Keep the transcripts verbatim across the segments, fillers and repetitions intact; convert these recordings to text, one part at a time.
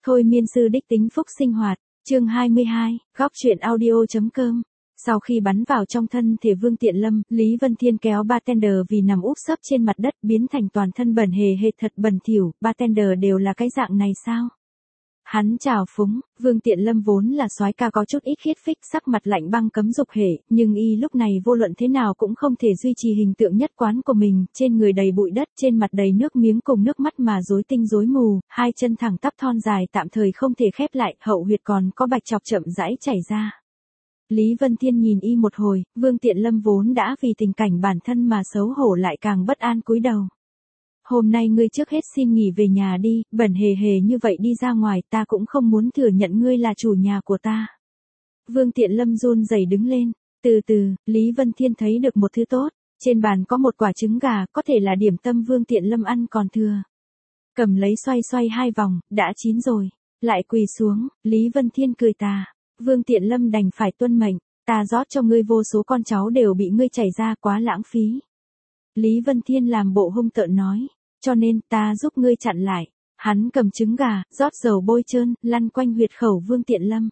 Thôi miên sư đích tính phúc sinh hoạt, chương hai mươi hai, góc truyện audio.com. Sau khi bắn vào trong thân thể Vương Tiện Lâm, Lý Vân Thiên kéo bartender vì nằm úp sấp trên mặt đất biến thành toàn thân bẩn hề hệt thật bẩn thỉu, bartender đều là cái dạng này sao? Hắn chào phúng, Vương Tiện Lâm vốn là soái ca có chút ít khiết phích, sắc mặt lạnh băng cấm dục hệ, nhưng y lúc này vô luận thế nào cũng không thể duy trì hình tượng nhất quán của mình, trên người đầy bụi đất, trên mặt đầy nước miếng cùng nước mắt mà rối tinh rối mù, hai chân thẳng tắp thon dài tạm thời không thể khép lại, hậu huyệt còn có bạch chọc chậm rãi chảy ra. Lý Vân Thiên nhìn y một hồi, Vương Tiện Lâm vốn đã vì tình cảnh bản thân mà xấu hổ lại càng bất an cúi đầu. Hôm nay ngươi trước hết xin nghỉ về nhà đi, bẩn hề hề như vậy đi ra ngoài ta cũng không muốn thừa nhận ngươi là chủ nhà của ta. Vương Tiện Lâm run rẩy đứng lên, từ từ, Lý Vân Thiên thấy được một thứ tốt, trên bàn có một quả trứng gà, có thể là điểm tâm Vương Tiện Lâm ăn còn thừa. Cầm lấy xoay xoay hai vòng, đã chín rồi, lại quỳ xuống, Lý Vân Thiên cười tà. Vương Tiện Lâm đành phải tuân mệnh, ta rót cho ngươi vô số con cháu đều bị ngươi chảy ra quá lãng phí. Lý Vân Thiên làm bộ hung tợn nói, cho nên ta giúp ngươi chặn lại. Hắn cầm trứng gà, rót dầu bôi trơn, lăn quanh huyệt khẩu Vương Tiện Lâm.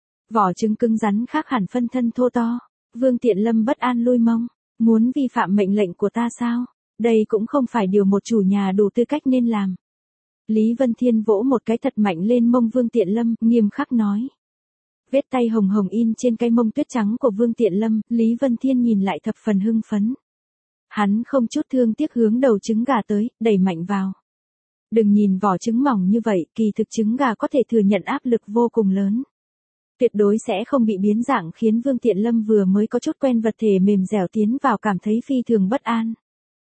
Vỏ trứng cứng rắn khác hẳn phân thân thô to. Vương Tiện Lâm bất an lui mông, muốn vi phạm mệnh lệnh của ta sao? Đây cũng không phải điều một chủ nhà đủ tư cách nên làm. Lý Vân Thiên vỗ một cái thật mạnh lên mông Vương Tiện Lâm, nghiêm khắc nói. Vết tay hồng hồng in trên cái mông tuyết trắng của Vương Tiện Lâm, Lý Vân Thiên nhìn lại thập phần hưng phấn. Hắn không chút thương tiếc hướng đầu trứng gà tới, đẩy mạnh vào. Đừng nhìn vỏ trứng mỏng như vậy, kỳ thực trứng gà có thể thừa nhận áp lực vô cùng lớn. Tuyệt đối sẽ không bị biến dạng khiến Vương Tiện Lâm vừa mới có chút quen vật thể mềm dẻo tiến vào cảm thấy phi thường bất an.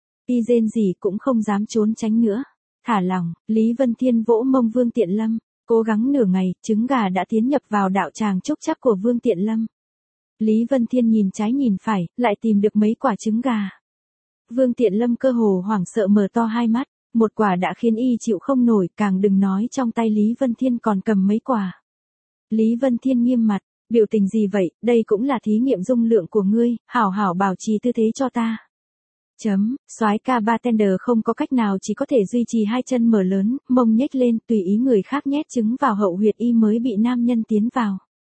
Y rên gì cũng không dám trốn tránh nữa. Thả lỏng, Lý Vân Thiên vỗ mông Vương Tiện Lâm. Cố gắng nửa ngày, trứng gà đã tiến nhập vào đạo tràng trúc chắc của Vương Tiện Lâm. Lý Vân Thiên nhìn trái nhìn phải, lại tìm được mấy quả trứng gà. Vương Tiện Lâm cơ hồ hoảng sợ mở to hai mắt, một quả đã khiến y chịu không nổi, càng đừng nói trong tay Lý Vân Thiên còn cầm mấy quả. Lý Vân Thiên nghiêm mặt, biểu tình gì vậy, đây cũng là thí nghiệm dung lượng của ngươi, hảo hảo bảo trì tư thế cho ta. Chấm, soái ca bartender không có cách nào chỉ có thể duy trì hai chân mở lớn, mông nhếch lên, tùy ý người khác nhét trứng vào hậu huyệt y mới bị nam nhân tiến vào.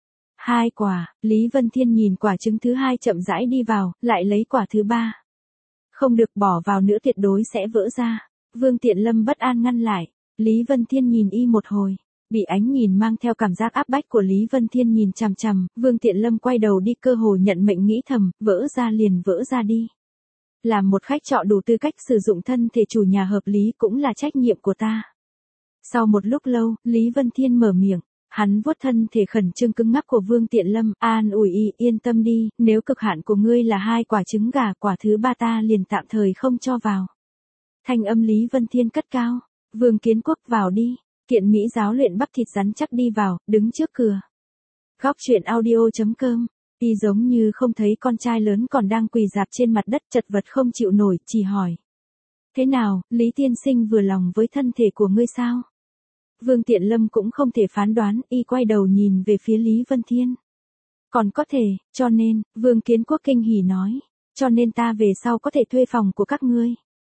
Hai quả, Lý Vân Thiên nhìn quả trứng thứ hai chậm rãi đi vào, lại lấy quả thứ ba. Không được bỏ vào nữa tuyệt đối sẽ vỡ ra. Vương Tiện Lâm bất an ngăn lại. Lý Vân Thiên nhìn y một hồi. Bị ánh nhìn mang theo cảm giác áp bách của Lý Vân Thiên nhìn chằm chằm, Vương Tiện Lâm quay đầu đi cơ hồ nhận mệnh nghĩ thầm, vỡ ra liền vỡ ra đi. Làm một khách trọ đủ tư cách sử dụng thân thể chủ nhà hợp lý cũng là trách nhiệm của ta. Sau một lúc lâu, Lý Vân Thiên mở miệng. Hắn vuốt thân thể khẩn trương cứng ngắc của Vương Tiện Lâm, an ủi y, yên tâm đi, nếu cực hạn của ngươi là hai quả trứng gà, quả thứ ba ta liền tạm thời không cho vào. Thanh âm Lý Vân Thiên cất cao, Vương Kiến Quốc vào đi, Kiện Mỹ giáo luyện bắp thịt rắn chắc đi vào, đứng trước cửa. Góc truyện audio.com, y giống như không thấy con trai lớn còn đang quỳ dạp trên mặt đất chật vật không chịu nổi, chỉ hỏi. Thế nào, Lý tiên sinh vừa lòng với thân thể của ngươi sao? Vương Tiện Lâm cũng không thể phán đoán, y quay đầu nhìn về phía Lý Vân Thiên. Còn có thể, cho nên, Vương Kiến Quốc kinh hỉ nói, cho nên ta về sau có thể thuê phòng của các ngươi.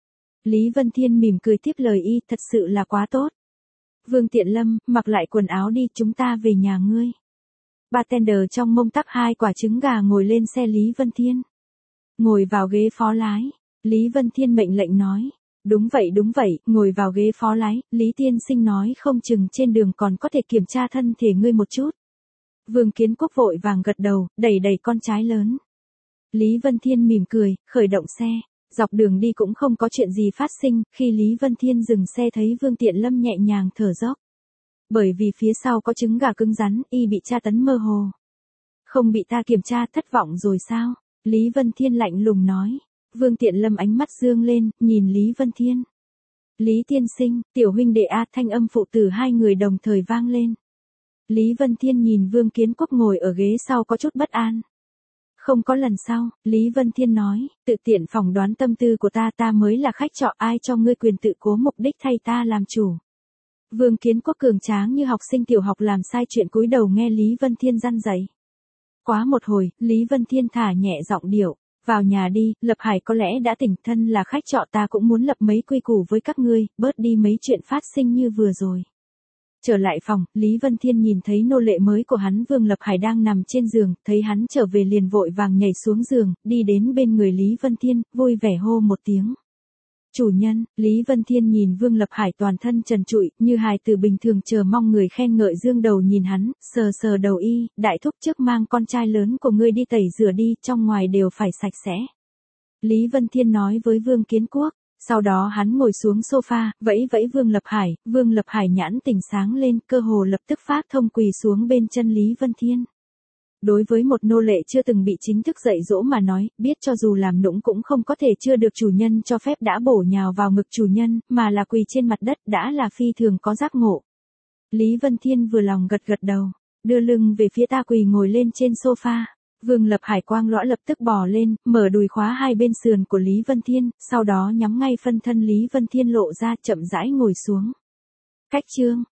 Lý Vân Thiên mỉm cười tiếp lời y, thật sự là quá tốt. Vương Tiện Lâm, mặc lại quần áo đi, chúng ta về nhà ngươi. Bartender trong mông tắc hai quả trứng gà ngồi lên xe Lý Vân Thiên. Ngồi vào ghế phó lái, Lý Vân Thiên mệnh lệnh nói. Đúng vậy đúng vậy, ngồi vào ghế phó lái, Lý tiên sinh nói không chừng trên đường còn có thể kiểm tra thân thể ngươi một chút. Vương Kiến Quốc vội vàng gật đầu, đẩy đẩy con trái lớn. Lý Vân Thiên mỉm cười, khởi động xe, dọc đường đi cũng không có chuyện gì phát sinh, khi Lý Vân Thiên dừng xe thấy Vương Tiện Lâm nhẹ nhàng thở dốc. Bởi vì phía sau có trứng gà cứng rắn, y bị tra tấn mơ hồ. Không bị ta kiểm tra thất vọng rồi sao? Lý Vân Thiên lạnh lùng nói. Vương Tiện Lâm ánh mắt dương lên, nhìn Lý Vân Thiên. Lý tiên sinh, tiểu huynh đệ a, thanh âm phụ tử hai người đồng thời vang lên. Lý Vân Thiên nhìn Vương Kiến Quốc ngồi ở ghế sau có chút bất an. Không có lần sau, Lý Vân Thiên nói, tự tiện phỏng đoán tâm tư của ta, ta mới là khách trọ, ai cho ngươi quyền tự cố mục đích thay ta làm chủ. Vương Kiến Quốc cường tráng như học sinh tiểu học làm sai chuyện cúi đầu nghe Lý Vân Thiên răn dạy. Quá một hồi, Lý Vân Thiên thả nhẹ giọng điệu. Vào nhà đi, Lập Hải có lẽ đã tỉnh, thân là khách trọ ta cũng muốn lập mấy quy củ với các ngươi, bớt đi mấy chuyện phát sinh như vừa rồi. Trở lại phòng, Lý Vân Thiên nhìn thấy nô lệ mới của hắn Vương Lập Hải đang nằm trên giường, thấy hắn trở về liền vội vàng nhảy xuống giường, đi đến bên người Lý Vân Thiên, vui vẻ hô một tiếng. Chủ nhân. Lý Vân Thiên nhìn Vương Lập Hải toàn thân trần trụi, như hài tử bình thường chờ mong người khen ngợi, dương đầu nhìn hắn, sờ sờ đầu y, đại thúc trước mang con trai lớn của ngươi đi tẩy rửa đi, trong ngoài đều phải sạch sẽ. Lý Vân Thiên nói với Vương Kiến Quốc. Sau đó hắn ngồi xuống sofa, vẫy vẫy Vương Lập Hải, Vương Lập Hải nhãn tỉnh sáng lên, cơ hồ lập tức phát thông quỳ xuống bên chân Lý Vân Thiên. Đối với một nô lệ chưa từng bị chính thức dạy dỗ mà nói, biết cho dù làm nũng cũng không có thể chưa được chủ nhân cho phép đã bổ nhào vào ngực chủ nhân, mà là quỳ trên mặt đất đã là phi thường có giác ngộ. Lý Vân Thiên vừa lòng gật gật đầu, đưa lưng về phía ta quỳ ngồi lên trên sofa. Vương Lập Hải quang lõa lập tức bò lên, mở đùi khóa hai bên sườn của Lý Vân Thiên, sau đó nhắm ngay phân thân Lý Vân Thiên lộ ra chậm rãi ngồi xuống. Cách chương